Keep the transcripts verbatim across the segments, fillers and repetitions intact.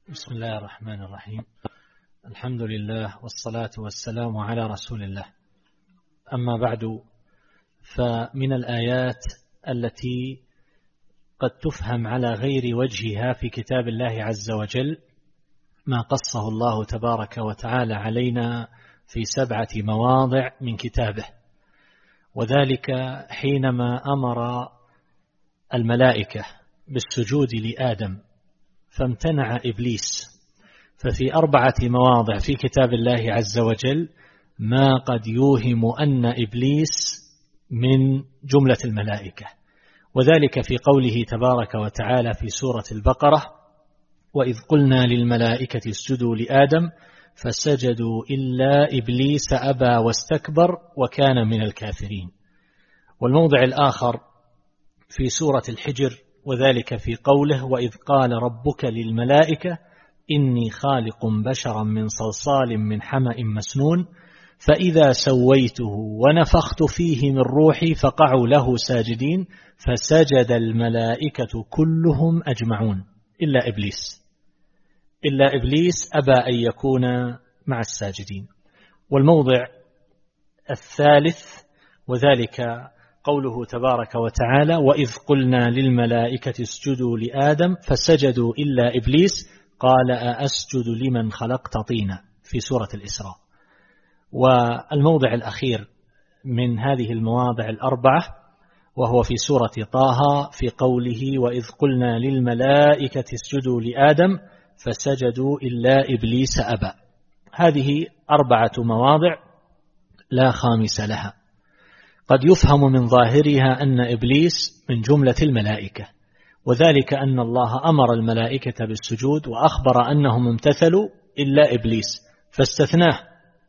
بسم الله الرحمن الرحيم. الحمد لله والصلاة والسلام على رسول الله. أما بعد، فمن الآيات التي قد تفهم على غير وجهها في كتاب الله عز وجل ما قصه الله تبارك وتعالى علينا في سبعة مواضع من كتابه، وذلك حينما أمر الملائكة بالسجود لآدم فامتنع إبليس. ففي أربعة مواضع في كتاب الله عز وجل ما قد يوهم أن إبليس من جملة الملائكة، وذلك في قوله تبارك وتعالى في سورة البقرة: وإذ قلنا للملائكة اسجدوا لآدم فسجدوا إلا إبليس أبى واستكبر وكان من الكافرين. والموضع الآخر في سورة الحجر، وذلك في قوله: وإذ قال ربك للملائكة إني خالق بشرا من صلصال من حمأ مسنون فإذا سويته ونفخت فيه من روحي فقعوا له ساجدين فسجد الملائكة كلهم أجمعون إلا إبليس إلا إبليس أبى أن يكون مع الساجدين. والموضع الثالث، وذلك قوله تبارك وتعالى: وإذ قلنا للملائكة اسجدوا لآدم فسجدوا إلا إبليس قال أأسجد لمن خلقت طينا في سورة الإسراء. والموضع الأخير من هذه المواضع الأربعة وهو في سورة طه في قوله: وإذ قلنا للملائكة اسجدوا لآدم فسجدوا إلا إبليس أبى. هذه أربعة مواضع لا خامس لها. قد يفهم من ظاهرها أن إبليس من جملة الملائكة، وذلك أن الله أمر الملائكة بالسجود وأخبر أنهم امتثلوا إلا إبليس فاستثناه.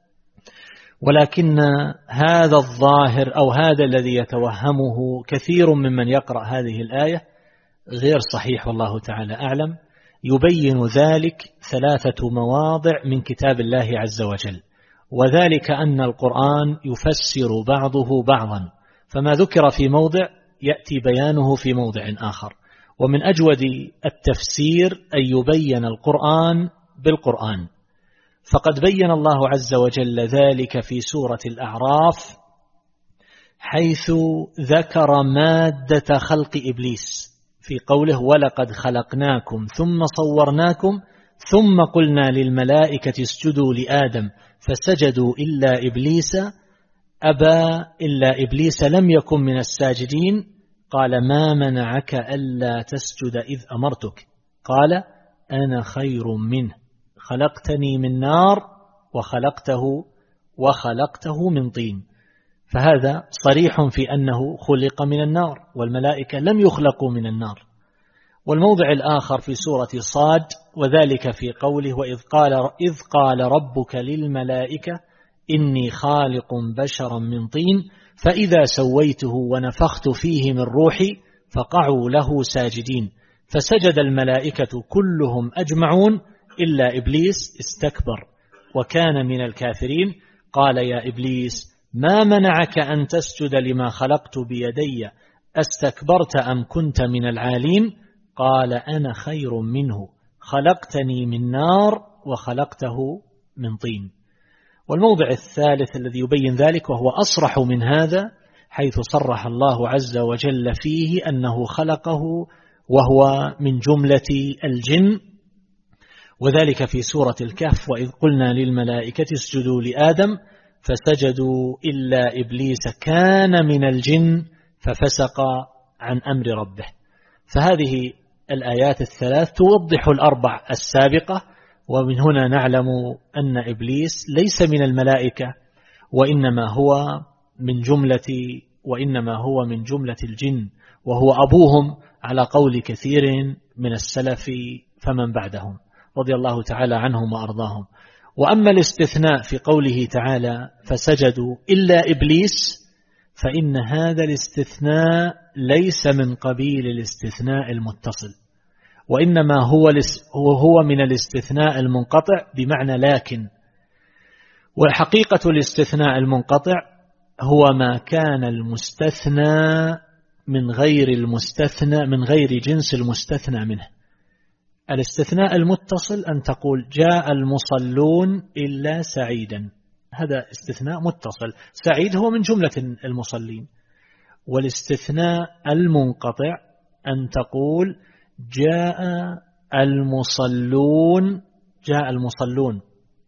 ولكن هذا الظاهر أو هذا الذي يتوهمه كثير ممن يقرأ هذه الآية غير صحيح، والله تعالى أعلم. يبين ذلك ثلاثة مواضع من كتاب الله عز وجل، وذلك أن القرآن يفسر بعضه بعضا، فما ذكر في موضع يأتي بيانه في موضع آخر. ومن أجود التفسير أن يبين القرآن بالقرآن، فقد بين الله عز وجل ذلك في سورة الأعراف حيث ذكر مادة خلق إبليس في قوله: ولقد خلقناكم ثم صورناكم ثم قلنا للملائكة اسجدوا لآدم فسجدوا إلا إبليس أبى إلا إبليس لم يكن من الساجدين قال ما منعك ألا تسجد إذ أمرتك قال أنا خير منه خلقتني من نار وخلقته وخلقته من طين. فهذا صريح في أنه خلق من النار، والملائكة لم يخلقوا من النار. والموضع الآخر في سورة صاد، وذلك في قوله: وإذ قال, إذ قال ربك للملائكة إني خالق بشرا من طين فإذا سويته ونفخت فيه من روحي فقعوا له ساجدين فسجد الملائكة كلهم أجمعون إلا إبليس استكبر وكان من الكافرين قال يا إبليس ما منعك أن تسجد لما خلقت بيدي استكبرت أم كنت من العالين قال أنا خير منه خلقتني من نار وخلقته من طين. والموضع الثالث الذي يبين ذلك وهو أصرح من هذا حيث صرح الله عز وجل فيه أنه خلقه وهو من جملة الجن، وذلك في سورة الكهف: وإذ قلنا للملائكة اسجدوا لآدم فسجدوا إلا إبليس كان من الجن ففسق عن أمر ربه. فهذه الآيات الثلاث توضح الأربع السابقة، ومن هنا نعلم أن إبليس ليس من الملائكة وإنما هو من جملة وإنما هو من جملة الجن، وهو أبوهم على قول كثير من السلف فمن بعدهم رضي الله تعالى عنهم وأرضاهم. وأما الاستثناء في قوله تعالى فسجدوا إلا إبليس فإن هذا الاستثناء ليس من قبيل الاستثناء المتصل، وإنما هو هو من الاستثناء المنقطع بمعنى لكن. والحقيقة الاستثناء المنقطع هو ما كان المستثنى من غير المستثنى من غير جنس المستثنى منه، الاستثناء المتصل أن تقول جاء المصلون إلا سعيدا، هذا استثناء متصل، سعيد هو من جملة المصلين. والاستثناء المنقطع أن تقول جاء المصلون جاء المصلون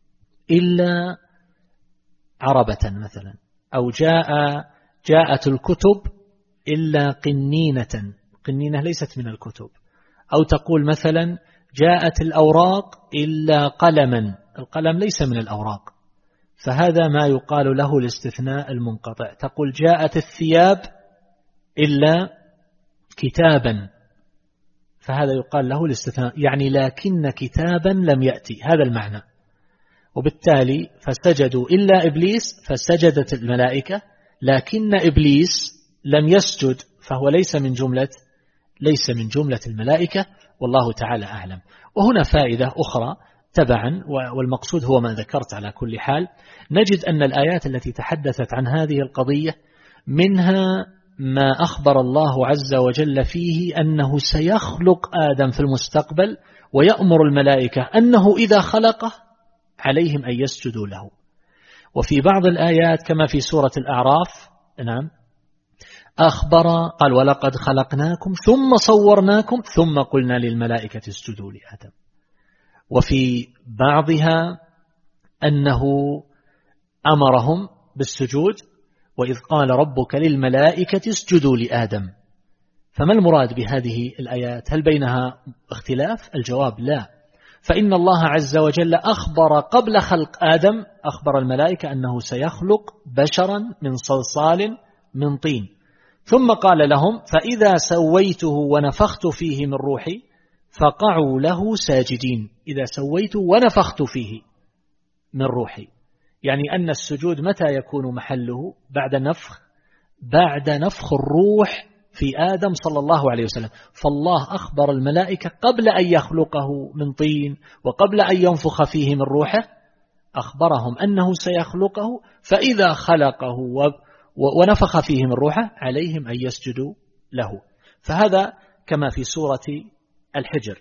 إلا عربة مثلا، أو جاء جاءت الكتب إلا قنينة، قنينة ليست من الكتب، أو تقول مثلا جاءت الأوراق إلا قلما، القلم ليس من الأوراق، فهذا ما يقال له الاستثناء المنقطع. تقول جاءت الثياب إلا كتابا، فهذا يقال له الاستثناء، يعني لكن كتابا لم يأتي، هذا المعنى. وبالتالي فسجدوا إلا إبليس فسجدت الملائكة، لكن إبليس لم يسجد، فهو ليس من جملة ليس من جملة الملائكة، والله تعالى أعلم. وهنا فائدة أخرى تبعا، والمقصود هو ما ذكرت على كل حال، نجد أن الآيات التي تحدثت عن هذه القضية منها ما أخبر الله عز وجل فيه أنه سيخلق آدم في المستقبل، ويأمر الملائكة أنه إذا خلقه عليهم أن يسجدوا له. وفي بعض الآيات كما في سورة الأعراف نعم أخبر قال ولقد خلقناكم ثم صورناكم ثم قلنا للملائكة اسجدوا لآدم. وفي بعضها أنه أمرهم بالسجود وإذ قال ربك للملائكة اسجدوا لآدم. فما المراد بهذه الآيات؟ هل بينها اختلاف؟ الجواب لا، فإن الله عز وجل أخبر قبل خلق آدم، أخبر الملائكة أنه سيخلق بشرا من صلصال من طين، ثم قال لهم فإذا سويته ونفخت فيه من روحي فقعوا له ساجدين. إذا سويت ونفخت فيه من روحي، يعني أن السجود متى يكون محله؟ بعد نفخ بعد نفخ الروح في آدم صلى الله عليه وسلم. فالله أخبر الملائكة قبل أن يخلقه من طين وقبل أن ينفخ فيه من روحه، أخبرهم أنه سيخلقه، فإذا خلقه ونفخ فيه من روحه عليهم أن يسجدوا له. فهذا كما في سورة الحجر.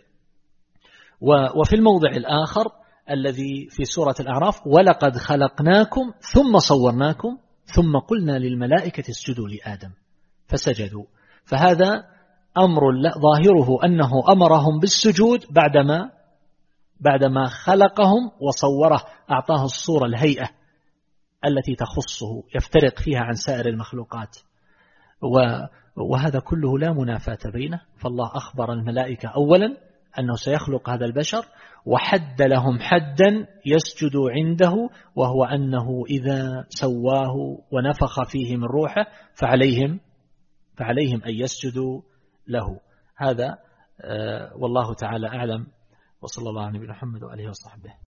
وفي الموضع الآخر الذي في سورة الأعراف ولقد خلقناكم ثم صورناكم ثم قلنا للملائكة اسجدوا لآدم فسجدوا. فهذا أمر ظاهره أنه أمرهم بالسجود بعدما بعدما خلقهم وصوره، أعطاه الصورة الهيئة التي تخصه يفترق فيها عن سائر المخلوقات. وهذا كله لا منافاة بينه. فالله أخبر الملائكة أولا أنه سيخلق هذا البشر، وحد لهم حدا يسجدوا عنده، وهو أنه إذا سواه ونفخ فيه من روحه فعليهم فعليهم أن يسجدوا له. هذا والله تعالى أعلم، وصلى الله على نبينا محمد وآله وصحبه.